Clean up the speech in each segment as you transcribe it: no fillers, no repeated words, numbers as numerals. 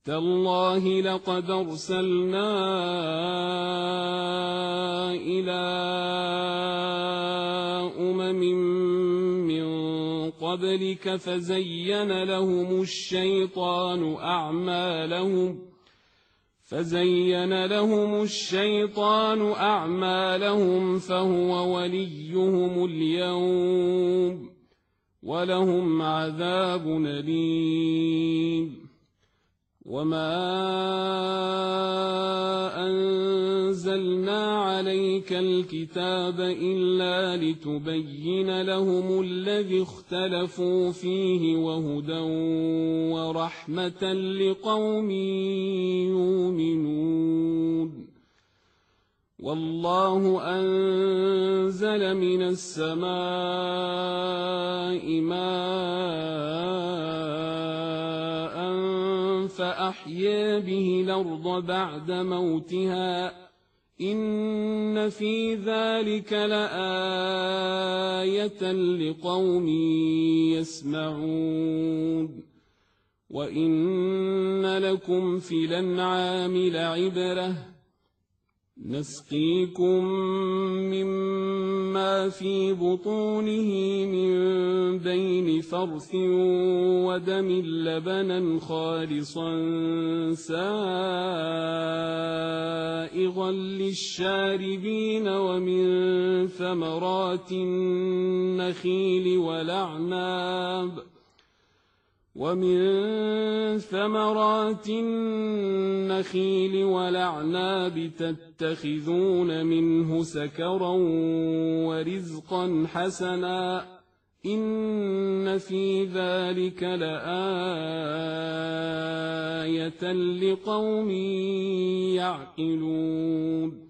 تالله لقد أرسلنا إلى أمم من قبلك فزين لهم الشيطان أعمالهم فهو وليهم اليوم ولهم عذاب أليم. وما أنزلنا عليك الكتاب إلا لتبين لهم الذي اختلفوا فيه وهدى ورحمة لقوم يؤمنون. والله أنزل من السماء ماء فأحيا به الأرض بعد موتها إن في ذلك لآية لقوم يسمعون. وإن لكم في الأنعام لعبرة نسقيكم مما في بطونه من بين فرث ودم لبنا خالصا سائغا للشاربين ومن ثمرات النخيل والأعناب تتخذون منه سكرا ورزقا حسنا إن في ذلك لآية لقوم يعقلون.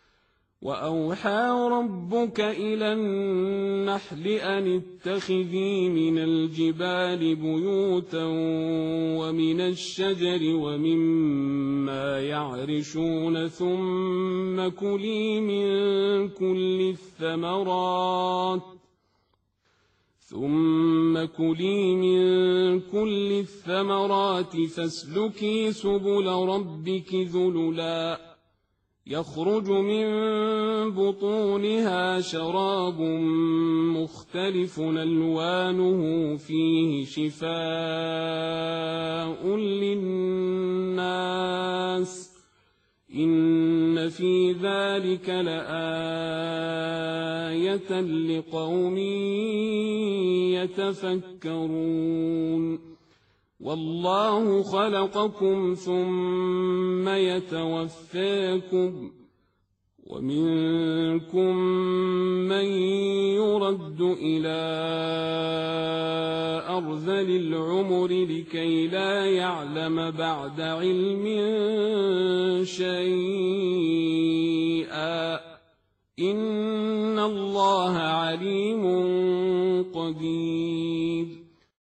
وأوحى ربك إلى النحل أن اتخذي من الجبال بيوتا ومن الشجر ومما يعرشون ثم كلي من كل الثمرات فاسلكي سبل ربك ذللا يخرج من بطونها شراب مختلف ألوانه فيه شفاء للناس إن في ذلك لآية لقوم يتفكرون. والله خلقكم ثم يتوفاكم ومنكم من يرد إلى أرذل العمر لكي لا يعلم بعد علم شيئا إن الله عليم قدير.